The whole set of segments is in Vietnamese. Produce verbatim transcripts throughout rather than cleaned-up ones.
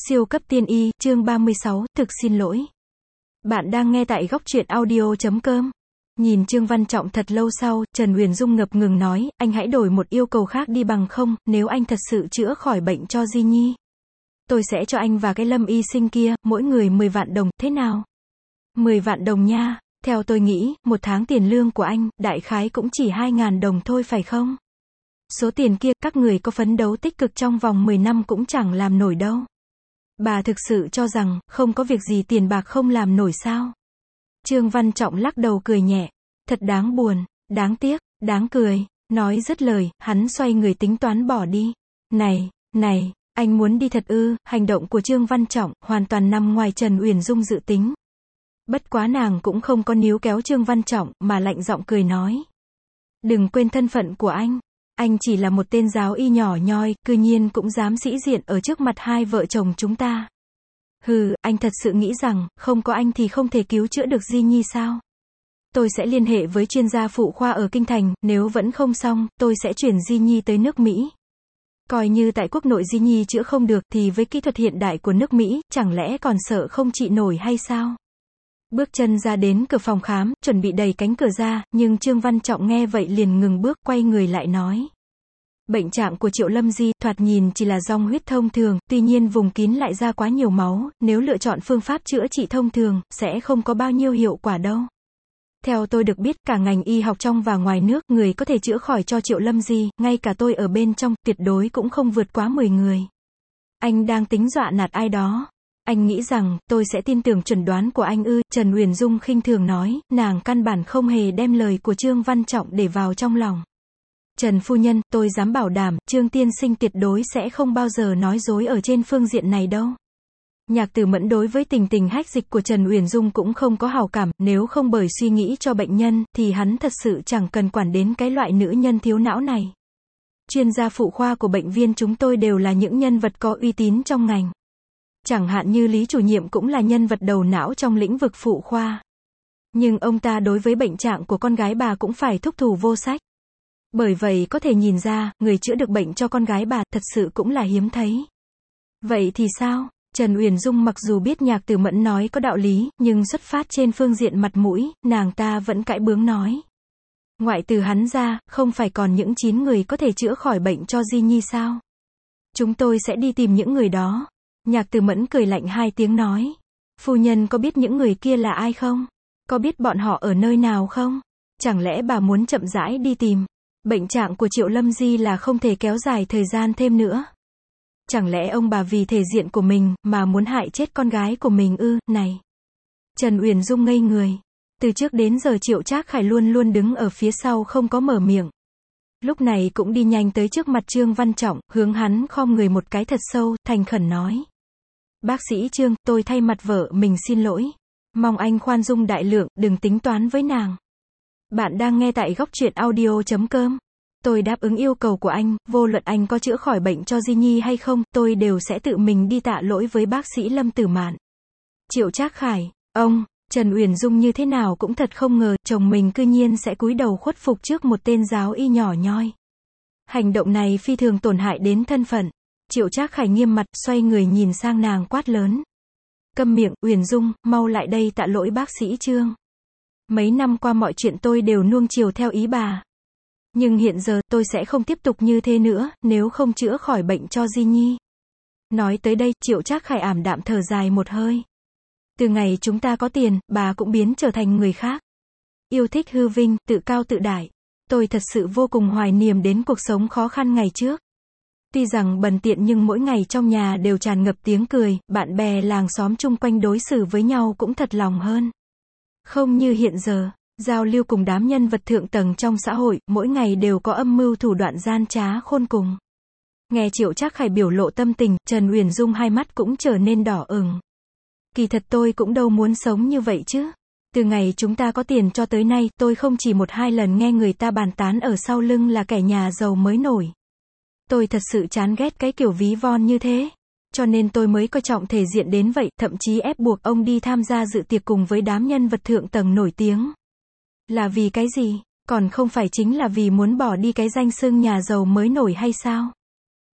Siêu cấp tiên y, chương ba mươi sáu, thực xin lỗi. Bạn đang nghe tại góc truyện audio chấm com. Nhìn Trương Văn Trọng thật lâu sau, Trần Uyển Dung ngập ngừng nói, anh hãy đổi một yêu cầu khác đi bằng không, nếu anh thật sự chữa khỏi bệnh cho Di Nhi. Tôi sẽ cho anh và cái Lâm y sinh kia, mỗi người mười vạn đồng, thế nào? mười vạn đồng nha, theo tôi nghĩ, một tháng tiền lương của anh, đại khái cũng chỉ hai ngàn đồng thôi phải không? Số tiền kia, các người có phấn đấu tích cực trong vòng mười năm cũng chẳng làm nổi đâu. Bà thực sự cho rằng, không có việc gì tiền bạc không làm nổi sao? Trương Văn Trọng lắc đầu cười nhẹ. Thật đáng buồn, đáng tiếc, đáng cười. Nói dứt lời, hắn xoay người tính toán bỏ đi. Này, này, anh muốn đi thật ư? Hành động của Trương Văn Trọng, hoàn toàn nằm ngoài Trần Uyển Dung dự tính. Bất quá nàng cũng không có níu kéo Trương Văn Trọng, mà lạnh giọng cười nói. Đừng quên thân phận của anh. Anh chỉ là một tên giáo y nhỏ nhoi, cư nhiên cũng dám sĩ diện ở trước mặt hai vợ chồng chúng ta. Hừ, anh thật sự nghĩ rằng, không có anh thì không thể cứu chữa được Di Nhi sao? Tôi sẽ liên hệ với chuyên gia phụ khoa ở Kinh Thành, nếu vẫn không xong, tôi sẽ chuyển Di Nhi tới nước Mỹ. Coi như tại quốc nội Di Nhi chữa không được, thì với kỹ thuật hiện đại của nước Mỹ, chẳng lẽ còn sợ không trị nổi hay sao? Bước chân ra đến cửa phòng khám, chuẩn bị đẩy cánh cửa ra, nhưng Trương Văn Trọng nghe vậy liền ngừng bước, quay người lại nói. Bệnh trạng của Triệu Lâm Di, thoạt nhìn chỉ là dòng huyết thông thường, tuy nhiên vùng kín lại ra quá nhiều máu, nếu lựa chọn phương pháp chữa trị thông thường, sẽ không có bao nhiêu hiệu quả đâu. Theo tôi được biết, cả ngành y học trong và ngoài nước, người có thể chữa khỏi cho Triệu Lâm Di, ngay cả tôi ở bên trong, tuyệt đối cũng không vượt quá mười người. Anh đang tính dọa nạt ai đó? Anh nghĩ rằng, tôi sẽ tin tưởng chuẩn đoán của anh ư? Trần Uyển Dung khinh thường nói, nàng căn bản không hề đem lời của Trương Văn Trọng để vào trong lòng. Trần phu nhân, tôi dám bảo đảm, Trương tiên sinh tuyệt đối sẽ không bao giờ nói dối ở trên phương diện này đâu. Nhạc Tử Mẫn đối với tình tình hách dịch của Trần Uyển Dung cũng không có hảo cảm, nếu không bởi suy nghĩ cho bệnh nhân, thì hắn thật sự chẳng cần quản đến cái loại nữ nhân thiếu não này. Chuyên gia phụ khoa của bệnh viện chúng tôi đều là những nhân vật có uy tín trong ngành. Chẳng hạn như Lý chủ nhiệm cũng là nhân vật đầu não trong lĩnh vực phụ khoa. Nhưng ông ta đối với bệnh trạng của con gái bà cũng phải thúc thủ vô sách. Bởi vậy có thể nhìn ra, người chữa được bệnh cho con gái bà, thật sự cũng là hiếm thấy. Vậy thì sao? Trần Uyển Dung mặc dù biết Nhạc Tử Mẫn nói có đạo lý, nhưng xuất phát trên phương diện mặt mũi, nàng ta vẫn cãi bướng nói. Ngoại trừ hắn ra, không phải còn những chín người có thể chữa khỏi bệnh cho Di Nhi sao? Chúng tôi sẽ đi tìm những người đó. Nhạc Tử Mẫn cười lạnh hai tiếng nói. Phu nhân có biết những người kia là ai không? Có biết bọn họ ở nơi nào không? Chẳng lẽ bà muốn chậm rãi đi tìm? Bệnh trạng của Triệu Lâm Di là không thể kéo dài thời gian thêm nữa. Chẳng lẽ ông bà vì thể diện của mình, mà muốn hại chết con gái của mình ư? Này! Trần Uyển Dung ngây người. Từ trước đến giờ Triệu Trác Khải luôn luôn đứng ở phía sau không có mở miệng. Lúc này cũng đi nhanh tới trước mặt Trương Văn Trọng, hướng hắn khom người một cái thật sâu, thành khẩn nói. Bác sĩ Trương, tôi thay mặt vợ mình xin lỗi. Mong anh khoan dung đại lượng, đừng tính toán với nàng. Bạn đang nghe tại góc truyện audio chấm com. Tôi đáp ứng yêu cầu của anh, vô luận anh có chữa khỏi bệnh cho Di Nhi hay không, tôi đều sẽ tự mình đi tạ lỗi với bác sĩ Lâm Tử Mạn. Triệu Trác Khải, ông, Trần Uyển Dung như thế nào cũng thật không ngờ, chồng mình cư nhiên sẽ cúi đầu khuất phục trước một tên giáo y nhỏ nhoi. Hành động này phi thường tổn hại đến thân phận. Triệu Trác Khải nghiêm mặt, xoay người nhìn sang nàng quát lớn. Câm miệng, Uyển Dung, mau lại đây tạ lỗi bác sĩ Trương. Mấy năm qua mọi chuyện tôi đều nuông chiều theo ý bà. Nhưng hiện giờ, tôi sẽ không tiếp tục như thế nữa, nếu không chữa khỏi bệnh cho Di Nhi. Nói tới đây, Triệu Trác Khải ảm đạm thở dài một hơi. Từ ngày chúng ta có tiền, bà cũng biến trở thành người khác. Yêu thích hư vinh, tự cao tự đại. Tôi thật sự vô cùng hoài niệm đến cuộc sống khó khăn ngày trước. Tuy rằng bần tiện nhưng mỗi ngày trong nhà đều tràn ngập tiếng cười, bạn bè làng xóm chung quanh đối xử với nhau cũng thật lòng hơn. Không như hiện giờ, giao lưu cùng đám nhân vật thượng tầng trong xã hội, mỗi ngày đều có âm mưu thủ đoạn gian trá khôn cùng. Nghe Triệu Trác Khải biểu lộ tâm tình, Trần Uyển Dung hai mắt cũng trở nên đỏ ửng. Kỳ thật tôi cũng đâu muốn sống như vậy chứ. Từ ngày chúng ta có tiền cho tới nay, tôi không chỉ một hai lần nghe người ta bàn tán ở sau lưng là kẻ nhà giàu mới nổi. Tôi thật sự chán ghét cái kiểu ví von như thế. Cho nên tôi mới coi trọng thể diện đến vậy, thậm chí ép buộc ông đi tham gia dự tiệc cùng với đám nhân vật thượng tầng nổi tiếng. Là vì cái gì? Còn không phải chính là vì muốn bỏ đi cái danh xưng nhà giàu mới nổi hay sao?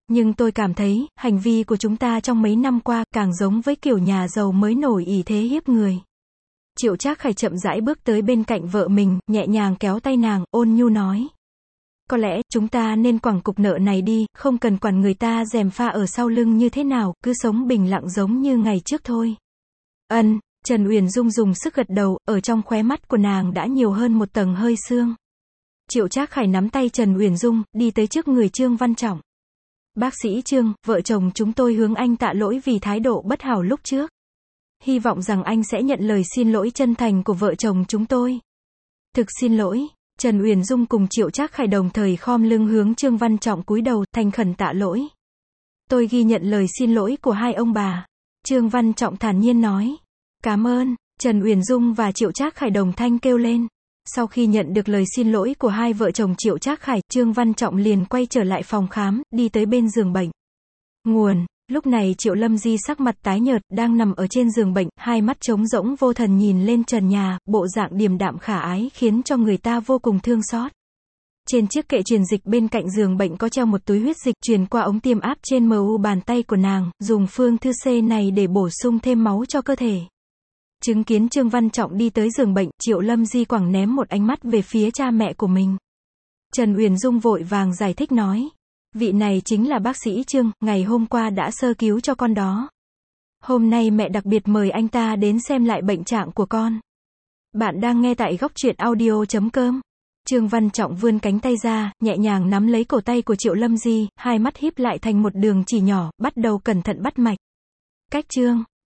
Nhưng tôi cảm thấy, hành vi của chúng ta trong mấy năm qua, càng giống với kiểu nhà giàu mới nổi ỷ thế hiếp người. Triệu Trác Khải chậm rãi bước tới bên cạnh vợ mình, nhẹ nhàng kéo tay nàng, ôn nhu nói. Có lẽ, chúng ta nên quẳng cục nợ này đi, không cần quản người ta gièm pha ở sau lưng như thế nào, cứ sống bình lặng giống như ngày trước thôi. Ân, Trần Uyển Dung dùng sức gật đầu, ở trong khóe mắt của nàng đã nhiều hơn một tầng hơi sương. Triệu Trác Khải nắm tay Trần Uyển Dung, đi tới trước người Trương Văn Trọng. Bác sĩ Trương, vợ chồng chúng tôi hướng anh tạ lỗi vì thái độ bất hảo lúc trước. Hy vọng rằng anh sẽ nhận lời xin lỗi chân thành của vợ chồng chúng tôi. Thực xin lỗi. Trần Uyển Dung cùng Triệu Trác Khải đồng thời khom lưng hướng Trương Văn Trọng cúi đầu, thành khẩn tạ lỗi. Tôi ghi nhận lời xin lỗi của hai ông bà. Trương Văn Trọng thản nhiên nói. Cảm ơn. Trần Uyển Dung và Triệu Trác Khải đồng thanh kêu lên. Sau khi nhận được lời xin lỗi của hai vợ chồng Triệu Trác Khải, Trương Văn Trọng liền quay trở lại phòng khám, đi tới bên giường bệnh. Nguồn. Lúc này Triệu Lâm Di sắc mặt tái nhợt, đang nằm ở trên giường bệnh, hai mắt trống rỗng vô thần nhìn lên trần nhà, bộ dạng điềm đạm khả ái khiến cho người ta vô cùng thương xót. Trên chiếc kệ truyền dịch bên cạnh giường bệnh có treo một túi huyết dịch truyền qua ống tiêm áp trên mu bàn tay của nàng, dùng phương thư C này để bổ sung thêm máu cho cơ thể. Chứng kiến Trương Văn Trọng đi tới giường bệnh, Triệu Lâm Di quẳng ném một ánh mắt về phía cha mẹ của mình. Trần Uyển Dung vội vàng giải thích nói. Vị này chính là bác sĩ Trương, ngày hôm qua đã sơ cứu cho con đó. Hôm nay mẹ đặc biệt mời anh ta đến xem lại bệnh trạng của con. Bạn đang nghe tại góc truyện audio chấm com. Trương Văn Trọng vươn cánh tay ra, nhẹ nhàng nắm lấy cổ tay của Triệu Lâm Di, hai mắt híp lại thành một đường chỉ nhỏ, bắt đầu cẩn thận bắt mạch. Cách Trương